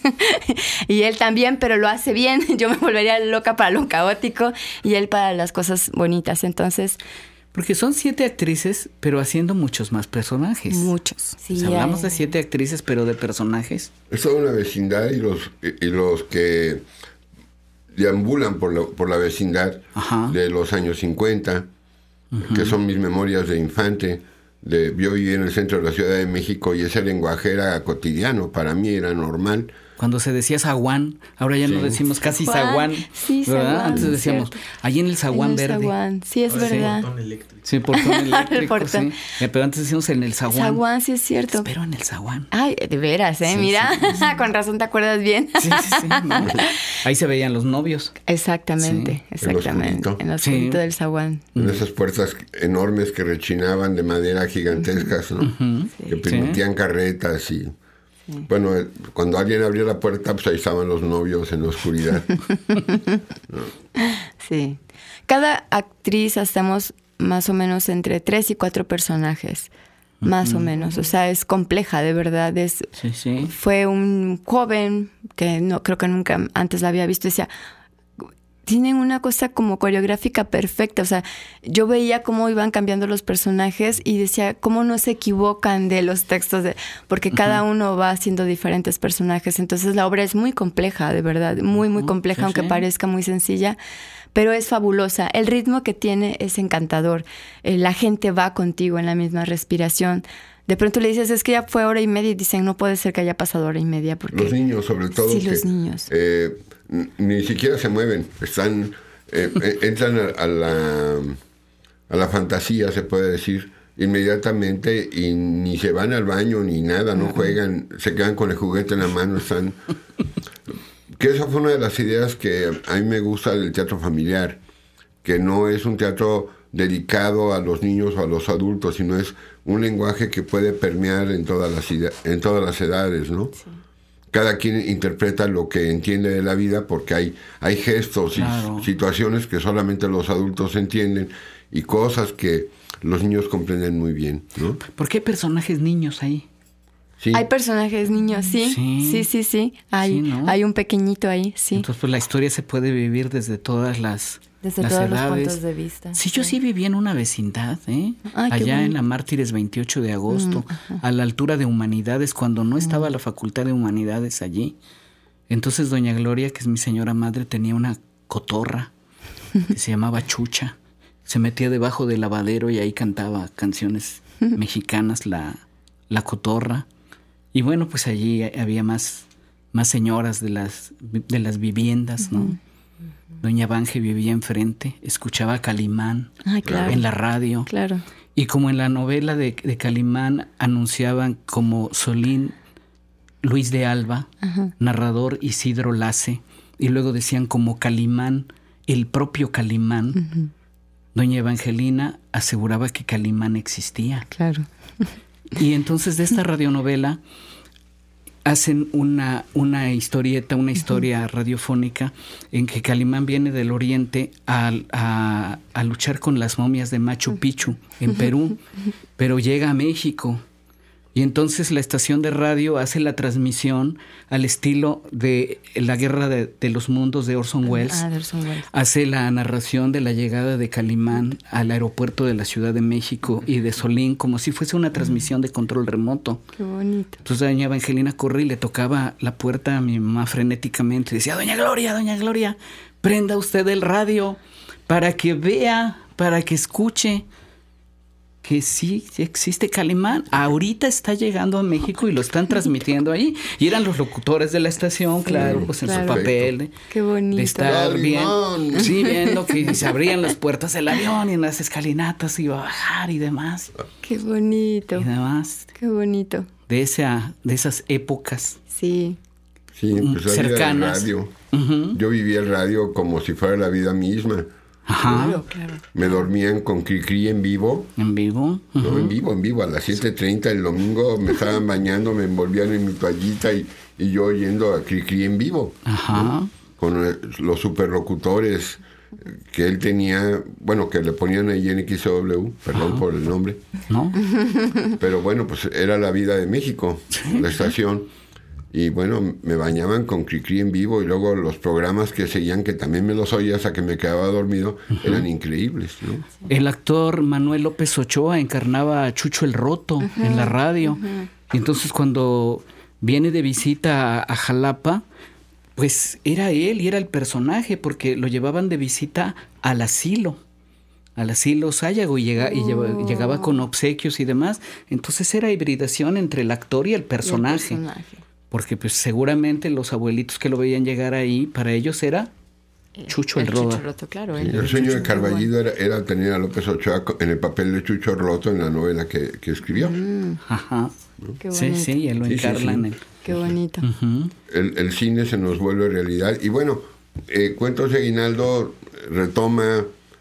Y él también, pero lo hace bien. Yo me volvería loca para lo caótico y él para las cosas bonitas. Entonces... Porque son 7 actrices, pero haciendo muchos más personajes. Muchos. Sí, o sea, hablamos de 7 actrices, pero de personajes. Es toda una vecindad y los que deambulan por la vecindad de los años 50, que son mis memorias de infante. Yo viví en el centro de la Ciudad de México y ese lenguaje era cotidiano, para mí era normal. Cuando se decía zaguán, ahora ya no decimos casi zaguán, sí, ¿verdad? zaguán, Antes decíamos, allí en el zaguán verde. Zaguán. Sí, es verdad. Sí, portón eléctrico, El portón. sí. Pero antes decíamos en el zaguán. Zaguán, sí es cierto. Espero en el zaguán. Ay, de veras, Sí, mira, sí. con razón te acuerdas bien. Sí. No. Ahí se veían los novios. Exactamente, Sí. exactamente. En lo oscurito Sí. del zaguán. En esas puertas enormes que rechinaban de madera gigantescas, ¿no? Que permitían carretas y... Bueno, cuando alguien abría la puerta, pues ahí estaban los novios en la oscuridad. Sí. Cada actriz hacemos más o menos entre 3 y 4 personajes. Más o menos. O sea, es compleja, de verdad. Sí. Fue un joven que no creo que nunca antes la había visto y decía... Tienen una cosa como coreográfica perfecta. O sea, yo veía cómo iban cambiando los personajes y decía cómo no se equivocan de los textos, porque cada uno va haciendo diferentes personajes. Entonces la obra es muy compleja, de verdad. Muy, muy compleja, aunque parezca muy sencilla. Pero es fabulosa. El ritmo que tiene es encantador. La gente va contigo en la misma respiración. De pronto le dices, es que ya fue 1 hora y media, y dicen, no puede ser que haya pasado 1 hora y media. Porque... Los niños, sobre todo. Sí, los niños. Ni siquiera se mueven. Están entran a la fantasía, se puede decir, inmediatamente, y ni se van al baño ni nada, no juegan, se quedan con el juguete en la mano, están... Que esa fue una de las ideas que a mí me gusta del teatro familiar, que no es un teatro dedicado a los niños o a los adultos, sino es un lenguaje que puede permear en todas las edades, ¿no? Sí. Cada quien interpreta lo que entiende de la vida, porque hay gestos y situaciones que solamente los adultos entienden y cosas que los niños comprenden muy bien, ¿no? ¿Por qué hay personajes niños ahí? Sí. Hay personajes niños, sí. Hay un pequeñito ahí, sí. Entonces, pues la historia se puede vivir desde todas las Desde las todos edades. los puntos de vista. Sí, yo sí viví en una vecindad, allá en la Mártires 28 de agosto, a la altura de Humanidades, cuando no estaba la Facultad de Humanidades allí. Entonces doña Gloria, que es mi señora madre, tenía una cotorra que se llamaba Chucha. Se metía debajo del lavadero y ahí cantaba canciones mexicanas, la cotorra. Y bueno, pues allí había más señoras de las viviendas, ¿no? Doña Bange vivía enfrente, escuchaba a Calimán en la radio. Claro. Y como en la novela de Calimán anunciaban como Solín Luis de Alba, narrador Isidro Lace, y luego decían como Calimán, el propio Calimán, doña Evangelina aseguraba que Calimán existía. Claro. Y entonces de esta radionovela hacen una historieta, una historia radiofónica en que Calimán viene del oriente a luchar con las momias de Machu Picchu en Perú, pero llega a México. Y entonces la estación de radio hace la transmisión al estilo de La Guerra de los Mundos de Orson Welles. De Orson Welles. Hace la narración de la llegada de Calimán al aeropuerto de la Ciudad de México y de Solín, como si fuese una transmisión de control remoto. Qué bonito. Entonces doña Evangelina corre y le tocaba la puerta a mi mamá frenéticamente. Decía, doña Gloria, prenda usted el radio para que vea, para que escuche que sí existe Calimán. Ahorita está llegando a México y lo están transmitiendo ahí. Y eran los locutores de la estación, claro, pues en su papel. Qué bonito. De estar viendo que se abrían las puertas del avión y en las escalinatas iba a bajar y demás. Qué bonito. Y demás. Qué bonito. De esas épocas. Sí. Sí, pues cercanas. Radio. Yo vivía el radio como si fuera la vida misma. Claro. Me dormían con Cricri en vivo. ¿En vivo? No, en vivo. A las 7:30 el domingo me estaban bañando, me envolvían en mi toallita y yo oyendo a Cricri en vivo. ¿No? Con los superlocutores que él tenía, bueno, que le ponían ahí en XW, perdón por el nombre. ¿No? Pero bueno, pues era la vida de México, la estación. Y bueno, me bañaban con Cricri en vivo y luego los programas que seguían, que también me los oía hasta que me quedaba dormido, eran increíbles, ¿no? El actor Manuel López Ochoa encarnaba a Chucho el Roto en la radio. Y entonces cuando viene de visita a Jalapa, pues era él y era el personaje, porque lo llevaban de visita al asilo Sayago, y llegaba con obsequios y demás. Entonces era hibridación entre el actor y el personaje. Porque pues seguramente los abuelitos que lo veían llegar ahí, para ellos era Chucho el Roto. Claro. Sí, el sueño de Carballido era tener a López Ochoa en el papel de Chucho Roto en la novela que escribió. Ajá. Qué bonito. Sí, y él lo encarna en él. Qué bonito. El cine se nos vuelve realidad. Y bueno, Cuentos de Aguinaldo retoma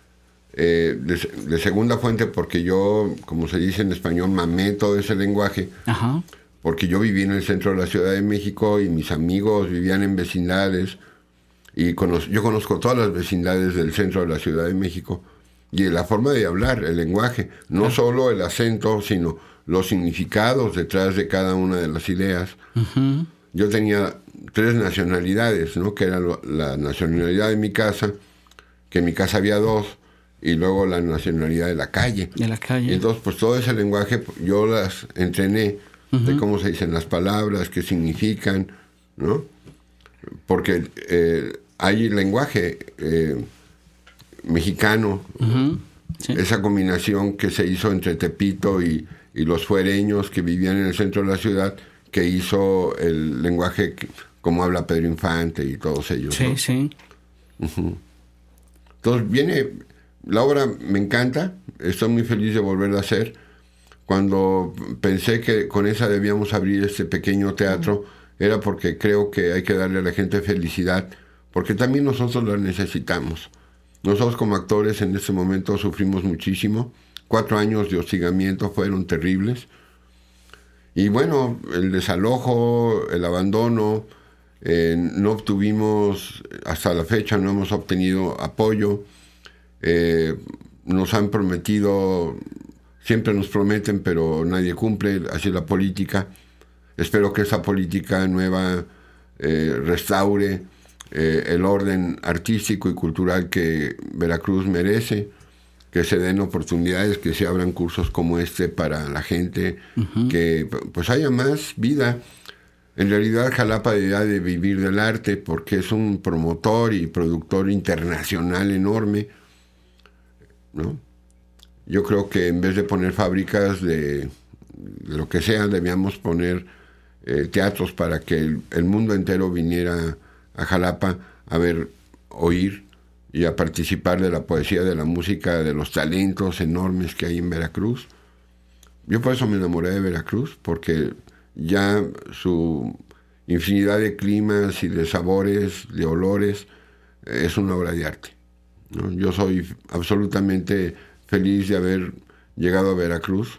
de segunda fuente, porque yo, como se dice en español, mamé todo ese lenguaje. Ajá. Porque yo viví en el centro de la Ciudad de México y mis amigos vivían en vecindades. Y yo conozco todas las vecindades del centro de la Ciudad de México. Y la forma de hablar, el lenguaje, no solo el acento, sino los significados detrás de cada una de las ideas. Uh-huh. Yo tenía 3 nacionalidades, ¿no? Que era la nacionalidad de mi casa, que en mi casa había 2, y luego la nacionalidad de la calle. De la calle. Y entonces, pues todo ese lenguaje, yo las entrené, uh-huh, de cómo se dicen las palabras, qué significan, ¿no? Porque hay lenguaje mexicano, uh-huh, sí, esa combinación que se hizo entre Tepito y los fuereños que vivían en el centro de la ciudad, que hizo el lenguaje como habla Pedro Infante y todos ellos. Sí, ¿no? sí. Uh-huh. Entonces la obra me encanta, estoy muy feliz de volverla a hacer. Cuando pensé que con esa debíamos abrir este pequeño teatro, era porque creo que hay que darle a la gente felicidad, porque también nosotros la necesitamos. Nosotros como actores en este momento sufrimos muchísimo. 4 años de hostigamiento fueron terribles. Y bueno, el desalojo, el abandono, no obtuvimos, hasta la fecha no hemos obtenido apoyo. Nos han prometido, siempre nos prometen, pero nadie cumple, así es la política. Espero que esa política nueva restaure el orden artístico y cultural que Veracruz merece, que se den oportunidades, que se abran cursos como este para la gente, uh-huh, que pues haya más vida. En realidad Jalapa debería de vivir del arte, porque es un promotor y productor internacional enorme, ¿no? Yo creo que en vez de poner fábricas de lo que sea, debíamos poner teatros para que el mundo entero viniera a Jalapa a ver, oír y a participar de la poesía, de la música, de los talentos enormes que hay en Veracruz. Yo por eso me enamoré de Veracruz, porque ya su infinidad de climas y de sabores, de olores, es una obra de arte, ¿no? Yo soy absolutamente feliz de haber llegado a Veracruz,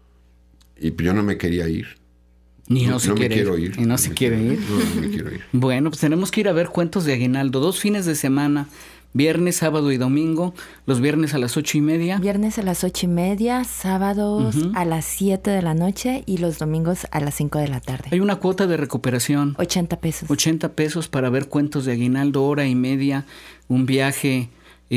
y yo no me quería ir. No se quiere ir. No me quiero ir. Bueno, pues tenemos que ir a ver Cuentos de Aguinaldo. 2 fines de semana, viernes, sábado y domingo. Los viernes a las 8:30. Viernes a las 8:30, sábados uh-huh, a las 7 de la noche y los domingos a las 5 de la tarde. Hay una cuota de recuperación. 80 pesos. 80 pesos para ver Cuentos de Aguinaldo, 1:30, un viaje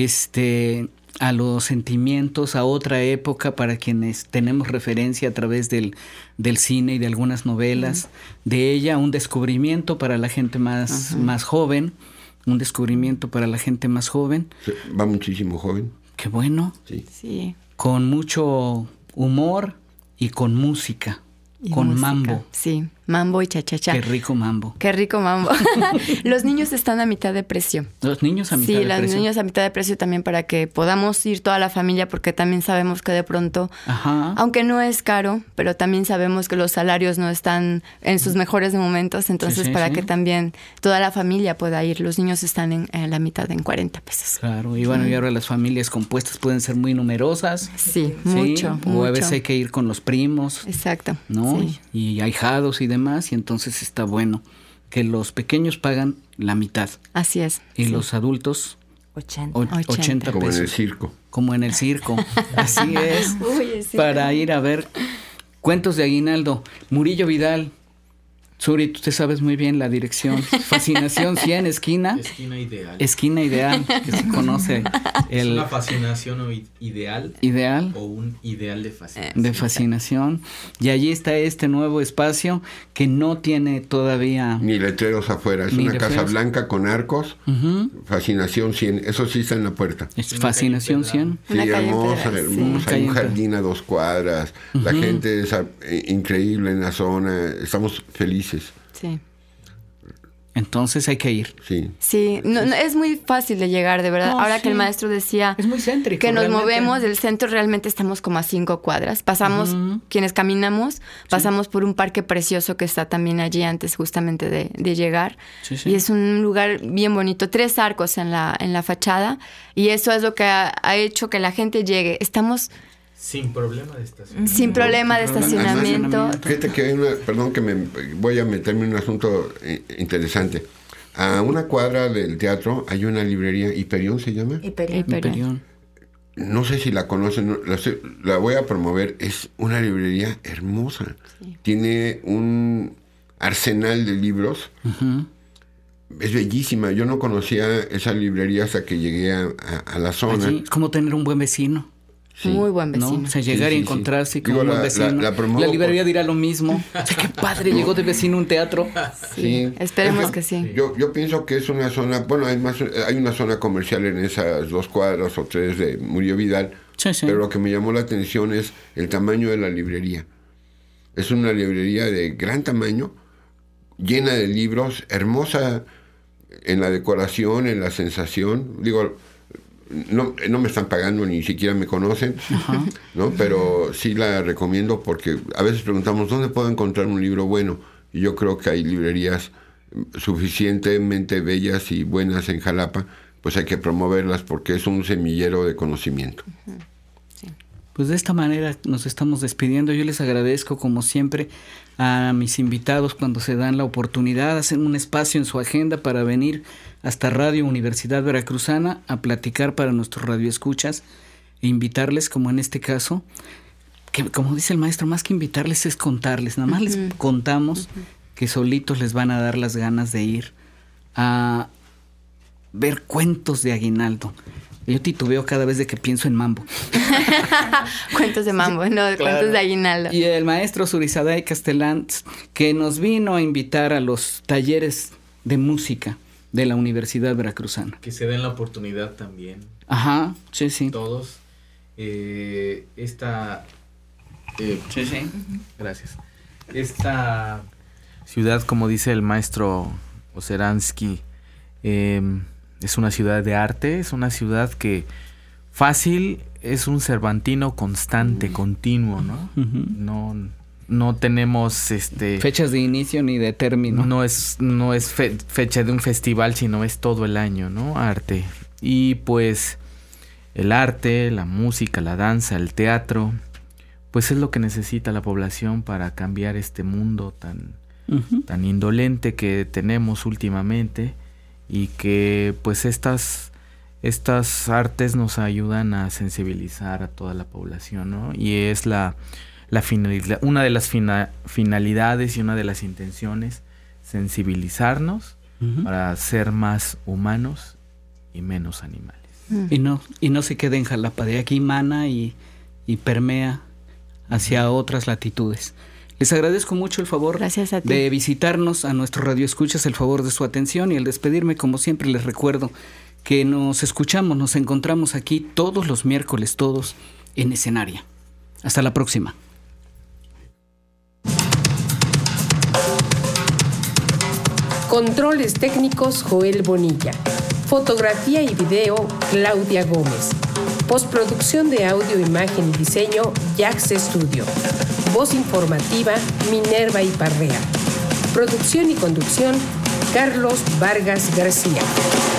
a los sentimientos, a otra época, para quienes tenemos referencia a través del cine y de algunas novelas, uh-huh, de ella, un descubrimiento para la gente más joven, un descubrimiento para la gente más joven. Sí, va muchísimo joven. Qué bueno. Sí. Con mucho humor y con música, con música, mambo. Sí, mambo y cha-cha-cha. Qué rico mambo. Qué rico mambo. Los niños están a mitad de precio. Los niños a mitad de precio. Sí, los niños a mitad de precio también, para que podamos ir toda la familia, porque también sabemos que de pronto, ajá, aunque no es caro, pero también sabemos que los salarios no están en sus mejores momentos, entonces sí, para sí, que también toda la familia pueda ir. Los niños están en la mitad, en 40 pesos. Claro, y bueno, y ahora las familias compuestas pueden ser muy numerosas. Sí, mucho. O a veces hay que ir con los primos. Exacto. ¿No? Sí. Y ahijados y demás, y entonces está bueno que los pequeños pagan la mitad. Así es. Y los adultos 80 pesos. Como en el circo. Como en el circo. Así es. Uy, sí, para ir a ver Cuentos de Aguinaldo. Murillo Vidal, Suri, tú te sabes muy bien la dirección. Fascinación 100, esquina. Esquina ideal. Esquina ideal, que se conoce. ¿Es una fascinación ideal? Ideal. O un ideal de fascinación. De fascinación. Y allí está este nuevo espacio que no tiene todavía... Ni letreros afuera. Es una casa blanca con arcos. Fascinación 100. Eso sí está en la puerta. Es Fascinación 100. Sí, hermosa. Hay un jardín a 2 cuadras. La gente es increíble en la zona. Estamos felices. Sí. Entonces hay que ir. Sí, no, es muy fácil de llegar, de verdad. Ahora que el maestro decía es muy céntrico, que nos realmente. movemos del centro, realmente estamos como a 5 cuadras. Pasamos, quienes caminamos, pasamos por un parque precioso que está también allí antes justamente de llegar. Sí. Y es un lugar bien bonito. 3 arcos en la fachada. Y eso es lo que ha hecho que la gente llegue. Estamos... Sin problema de estacionamiento. Sin problema de estacionamiento. Fíjate que hay perdón que me voy a meterme en un asunto interesante. A una cuadra del teatro hay una librería, Hiperión se llama. Hiperión. No sé si la conocen, la voy a promover. Es una librería hermosa. Sí. Tiene un arsenal de libros. Es bellísima. Yo no conocía esa librería hasta que llegué a la zona. Allí, es como tener un buen vecino. Sí. Muy buen vecino. ¿No? O sea, llegar y encontrarse con un buen vecino. La librería dirá lo mismo. O sea, qué padre, llegó de vecino un teatro. Sí. Esperemos que sí. Yo pienso que es una zona, bueno, hay una zona comercial en esas 2 cuadras o 3 de Murillo Vidal, pero lo que me llamó la atención es el tamaño de la librería. Es una librería de gran tamaño, llena de libros, hermosa en la decoración, en la sensación. No me están pagando, ni siquiera me conocen, ¿no? Pero sí la recomiendo porque a veces preguntamos ¿dónde puedo encontrar un libro bueno? Y yo creo que hay librerías suficientemente bellas y buenas en Jalapa, pues hay que promoverlas porque es un semillero de conocimiento. Pues de esta manera nos estamos despidiendo. Yo les agradezco como siempre a mis invitados cuando se dan la oportunidad, hacen un espacio en su agenda para venir hasta Radio Universidad Veracruzana a platicar para nuestros radioescuchas e invitarles, como en este caso, que como dice el maestro, más que invitarles es contarles, nada más les contamos que solitos les van a dar las ganas de ir a ver cuentos de Aguinaldo. Yo titubeo cada vez de que pienso en Mambo. Cuentos de Mambo, no, claro. Cuentos de Aguinaldo. Y el maestro Zurizaday Castellán, que nos vino a invitar a los talleres de música de la Universidad Veracruzana. Que se den la oportunidad también. Ajá, sí. Todos. Gracias. Esta ciudad, como dice el maestro Oceransky, es una ciudad de arte, es una ciudad que fácil es un cervantino constante, continuo, ¿no? No tenemos fechas de inicio ni de término. No es fecha de un festival, sino es todo el año, ¿no? Arte. Y pues el arte, la música, la danza, el teatro, pues es lo que necesita la población para cambiar este mundo tan indolente que tenemos últimamente. Y que pues estas artes nos ayudan a sensibilizar a toda la población, ¿no? Y es una de las finalidades y una de las intenciones, sensibilizarnos para ser más humanos y menos animales. Y no se quede en Jalapa, de aquí mana y permea hacia otras latitudes. Les agradezco mucho el favor de visitarnos, a nuestros radioescuchas, el favor de su atención, y al despedirme, como siempre, les recuerdo que nos encontramos aquí todos los miércoles, todos en Escenaria. Hasta la próxima. Controles técnicos, Joel Bonilla. Fotografía y video, Claudia Gómez. Postproducción de audio, imagen y diseño, Jax Studio. Voz informativa, Minerva Iparrea. Producción y conducción, Carlos Vargas García.